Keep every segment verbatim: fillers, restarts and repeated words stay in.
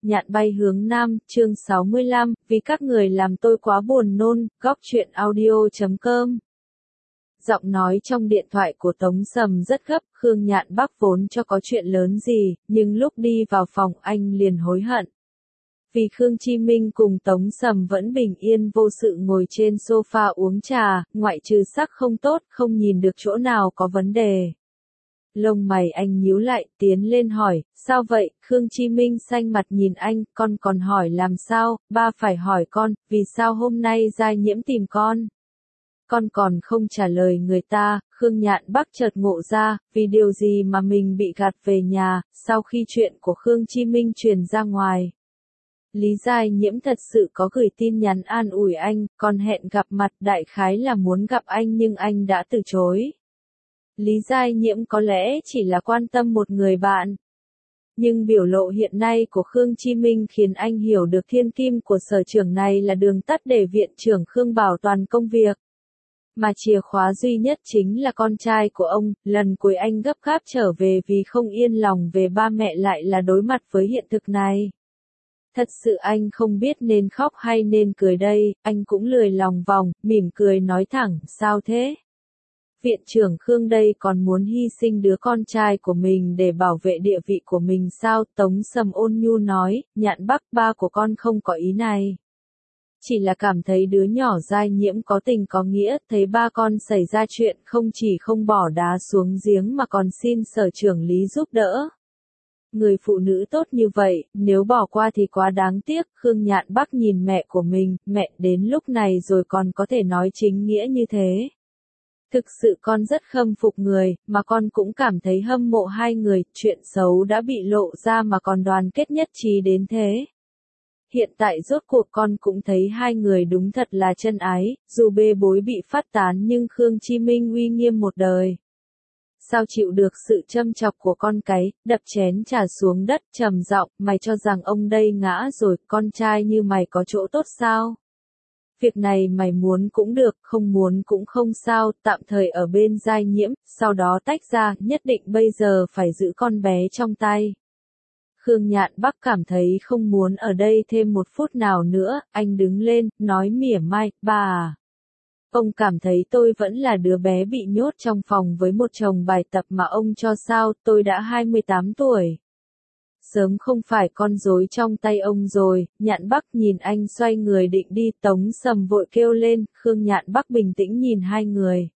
Nhạn bay hướng Nam, chương sáu mươi lăm, vì các người làm tôi quá buồn nôn, góc truyện audio chấm com. Giọng nói trong điện thoại của Tống Sầm rất gấp, Khương Nhạn Bắc vốn cho có chuyện lớn gì, nhưng lúc đi vào phòng anh liền hối hận. Vì Khương Chi Minh cùng Tống Sầm vẫn bình yên vô sự ngồi trên sofa uống trà, ngoại trừ sắc không tốt, không nhìn được chỗ nào có vấn đề. Lông mày anh nhíu lại, tiến lên hỏi, sao vậy? Khương Chi Minh xanh mặt nhìn anh, con còn hỏi làm sao? Ba phải hỏi con, vì sao hôm nay Giai Nhiễm tìm con? Con còn không trả lời người ta. Khương Nhạn Bắc chợt ngộ ra, vì điều gì mà mình bị gạt về nhà, sau khi chuyện của Khương Chi Minh truyền ra ngoài. Lý Giai Nhiễm thật sự có gửi tin nhắn an ủi anh, còn hẹn gặp mặt, đại khái là muốn gặp anh nhưng anh đã từ chối. Lý Giai Nhiễm có lẽ chỉ là quan tâm một người bạn. Nhưng biểu lộ hiện nay của Khương Chi Minh khiến anh hiểu được thiên kim của sở trưởng này là đường tắt để viện trưởng Khương bảo toàn công việc. Mà chìa khóa duy nhất chính là con trai của ông. Lần cuối anh gấp gáp trở về vì không yên lòng về ba mẹ lại là đối mặt với hiện thực này. Thật sự anh không biết nên khóc hay nên cười đây, anh cũng lười lòng vòng, mỉm cười nói thẳng, sao thế? Viện trưởng Khương đây còn muốn hy sinh đứa con trai của mình để bảo vệ địa vị của mình sao? Tống Sầm ôn nhu nói, Nhạn Bắc, ba của con không có ý này. Chỉ là cảm thấy đứa nhỏ Giai Nhiễm có tình có nghĩa, thấy ba con xảy ra chuyện không chỉ không bỏ đá xuống giếng mà còn xin sở trưởng Lý giúp đỡ. Người phụ nữ tốt như vậy, nếu bỏ qua thì quá đáng tiếc. Khương Nhạn Bắc nhìn mẹ của mình, mẹ đến lúc này rồi còn có thể nói chính nghĩa như thế. Thực sự con rất khâm phục người, mà con cũng cảm thấy hâm mộ hai người, chuyện xấu đã bị lộ ra mà còn đoàn kết nhất trí đến thế. Hiện tại rốt cuộc con cũng thấy hai người đúng thật là chân ái, dù bê bối bị phát tán nhưng Khương Chi Minh uy nghiêm một đời. Sao chịu được sự châm chọc của con cái, đập chén trà xuống đất trầm giọng, mày cho rằng ông đây ngã rồi, con trai như mày có chỗ tốt sao? Việc này mày muốn cũng được, không muốn cũng không sao, tạm thời ở bên Giai Nhiễm, sau đó tách ra, nhất định bây giờ phải giữ con bé trong tay. Khương Nhạn Bắc cảm thấy không muốn ở đây thêm một phút nào nữa, anh đứng lên, nói mỉa mai, ba à. Ông cảm thấy tôi vẫn là đứa bé bị nhốt trong phòng với một chồng bài tập mà ông cho sao, tôi đã hai mươi tám tuổi. Sớm không phải con rối trong tay ông rồi. Nhạn Bắc nhìn anh xoay người định đi, Tống Sầm vội kêu lên. Khương Nhạn Bắc bình tĩnh nhìn hai người.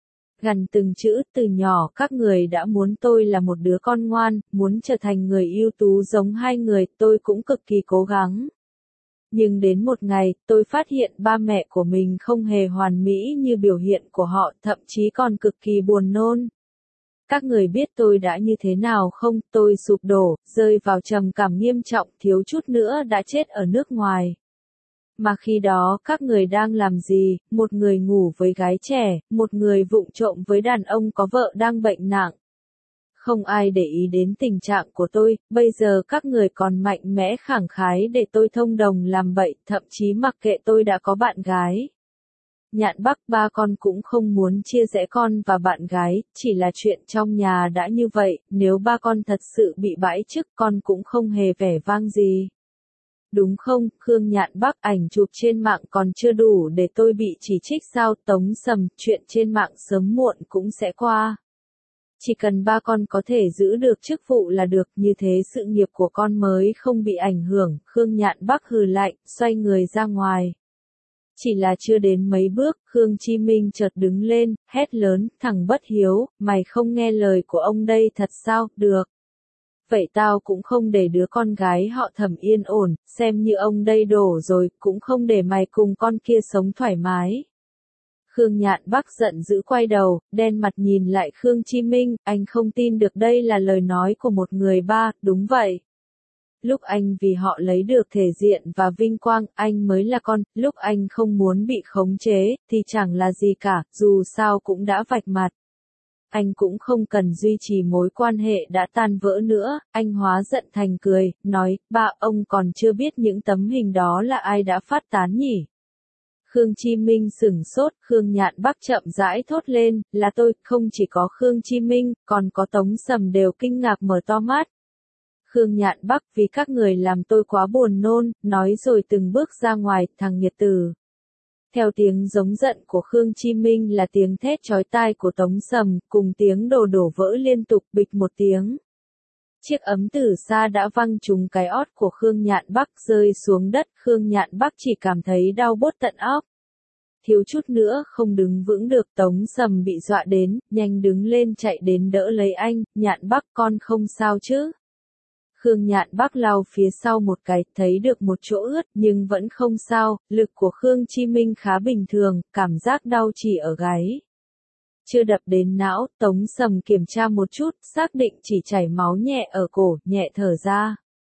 Gằn từng chữ, từ nhỏ các người đã muốn tôi là một đứa con ngoan, muốn trở thành người ưu tú giống hai người, tôi cũng cực kỳ cố gắng. Nhưng đến một ngày, tôi phát hiện ba mẹ của mình không hề hoàn mỹ như biểu hiện của họ, thậm chí còn cực kỳ buồn nôn. Các người biết tôi đã như thế nào không? Tôi sụp đổ, rơi vào trầm cảm nghiêm trọng, thiếu chút nữa đã chết ở nước ngoài. Mà khi đó các người đang làm gì? Một người ngủ với gái trẻ, một người vụng trộm với đàn ông có vợ đang bệnh nặng. Không ai để ý đến tình trạng của tôi, bây giờ các người còn mạnh mẽ khẳng khái để tôi thông đồng làm bậy, thậm chí mặc kệ tôi đã có bạn gái. Nhạn Bắc, ba con cũng không muốn chia rẽ con và bạn gái, chỉ là chuyện trong nhà đã như vậy, nếu ba con thật sự bị bãi chức con cũng không hề vẻ vang gì. Đúng không? Khương Nhạn Bắc, ảnh chụp trên mạng còn chưa đủ để tôi bị chỉ trích sao? Tống Sầm, chuyện trên mạng sớm muộn cũng sẽ qua. Chỉ cần ba con có thể giữ được chức vụ là được, như thế sự nghiệp của con mới không bị ảnh hưởng. Khương Nhạn Bắc hừ lạnh, xoay người ra ngoài. Chỉ là chưa đến mấy bước, Khương Chi Minh chợt đứng lên, hét lớn, thằng bất hiếu, mày không nghe lời của ông đây thật sao? Được. Vậy tao cũng không để đứa con gái họ Thẩm yên ổn, xem như ông đây đổ rồi, cũng không để mày cùng con kia sống thoải mái. Khương Nhạn Bắc giận dữ quay đầu, đen mặt nhìn lại Khương Chi Minh, anh không tin được đây là lời nói của một người ba, đúng vậy. Lúc anh vì họ lấy được thể diện và vinh quang, anh mới là con, lúc anh không muốn bị khống chế, thì chẳng là gì cả, dù sao cũng đã vạch mặt. Anh cũng không cần duy trì mối quan hệ đã tan vỡ nữa, anh hóa giận thành cười, nói, ba, ông còn chưa biết những tấm hình đó là ai đã phát tán nhỉ? Khương Chi Minh sửng sốt, Khương Nhạn Bắc chậm rãi thốt lên, là tôi, không chỉ có Khương Chi Minh, còn có Tống Sầm đều kinh ngạc mở to mắt. Khương Nhạn Bắc, vì các người làm tôi quá buồn nôn, nói rồi từng bước ra ngoài, thằng nghiệt tử. Theo tiếng giống giận của Khương Chi Minh là tiếng thét chói tai của Tống Sầm, cùng tiếng đồ đổ vỡ liên tục bịch một tiếng. Chiếc ấm tử sa đã văng trúng cái ót của Khương Nhạn Bắc rơi xuống đất, Khương Nhạn Bắc chỉ cảm thấy đau buốt tận óc. Thiếu chút nữa không đứng vững được, Tống Sầm bị dọa đến, nhanh đứng lên chạy đến đỡ lấy anh, Nhạn Bắc con không sao chứ. Khương Nhạn Bắc lau phía sau một cái, thấy được một chỗ ướt nhưng vẫn không sao, lực của Khương Chi Minh khá bình thường, cảm giác đau chỉ ở gáy. Chưa đập đến não, Tống Sầm kiểm tra một chút, xác định chỉ chảy máu nhẹ ở cổ, nhẹ thở ra.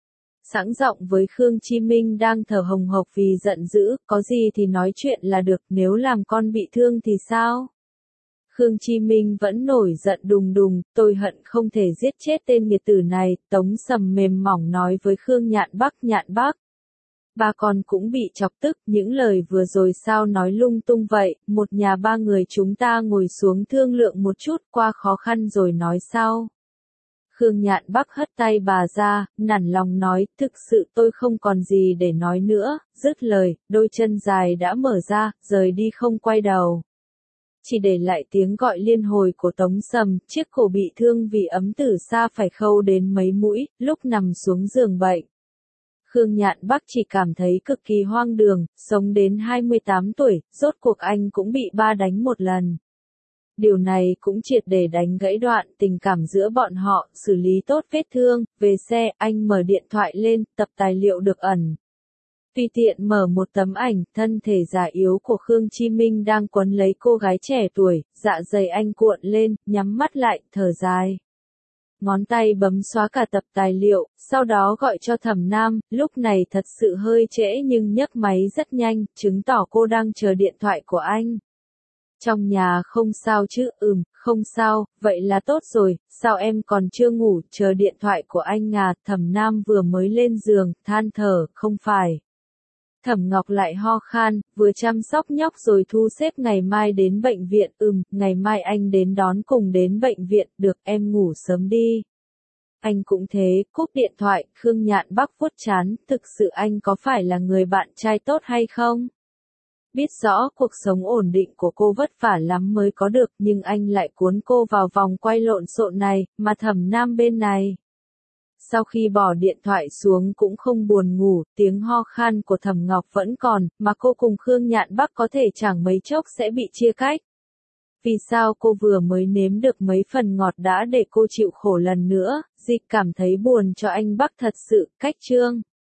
Sẵn giọng với Khương Chi Minh đang thở hồng hộc vì giận dữ, có gì thì nói chuyện là được, nếu làm con bị thương thì sao? Khương Chi Minh vẫn nổi giận đùng đùng, tôi hận không thể giết chết tên nghiệt tử này, Tống Sầm mềm mỏng nói với Khương Nhạn Bắc. Nhạn Bắc, ba con cũng bị chọc tức, những lời vừa rồi sao nói lung tung vậy, một nhà ba người chúng ta ngồi xuống thương lượng một chút, qua khó khăn rồi nói sau. Khương Nhạn Bắc hất tay bà ra, nản lòng nói, thực sự tôi không còn gì để nói nữa, dứt lời, đôi chân dài đã mở ra, rời đi không quay đầu. Chỉ để lại tiếng gọi liên hồi của Tống Sầm, chiếc cổ bị thương vì ấm tử sa phải khâu đến mấy mũi, lúc nằm xuống giường bệnh. Khương Nhạn Bắc chỉ cảm thấy cực kỳ hoang đường, sống đến hai mươi tám tuổi, rốt cuộc anh cũng bị ba đánh một lần. Điều này cũng triệt để đánh gãy đoạn tình cảm giữa bọn họ, xử lý tốt vết thương, về xe, anh mở điện thoại lên, tập tài liệu được ẩn. Tùy tiện mở một tấm ảnh, thân thể già yếu của Khương Chi Minh đang quấn lấy cô gái trẻ tuổi, dạ dày anh cuộn lên, nhắm mắt lại, thở dài. Ngón tay bấm xóa cả tập tài liệu, sau đó gọi cho Thẩm Nam, lúc này thật sự hơi trễ nhưng nhấc máy rất nhanh, chứng tỏ cô đang chờ điện thoại của anh. Trong nhà không sao chứ, ừm, không sao, vậy là tốt rồi, sao em còn chưa ngủ, chờ điện thoại của anh à, Thẩm Nam vừa mới lên giường, than thở, không phải. Thẩm Ngọc lại ho khan, vừa chăm sóc nhóc rồi thu xếp ngày mai đến bệnh viện, ừm, ngày mai anh đến đón cùng đến bệnh viện, được em ngủ sớm đi. Anh cũng thế, cúp điện thoại, Khương Nhạn Bắc vuốt trán, thực sự anh có phải là người bạn trai tốt hay không? Biết rõ cuộc sống ổn định của cô vất vả lắm mới có được, nhưng anh lại cuốn cô vào vòng quay lộn xộn này, mà Thẩm Nam bên này. Sau khi bỏ điện thoại xuống cũng không buồn ngủ, tiếng ho khan của Thẩm Ngọc vẫn còn, mà cô cùng Khương Nhạn Bắc có thể chẳng mấy chốc sẽ bị chia cách. Vì sao cô vừa mới nếm được mấy phần ngọt đã để cô chịu khổ lần nữa, Dịch cảm thấy buồn cho anh Bắc thật sự, cách chương.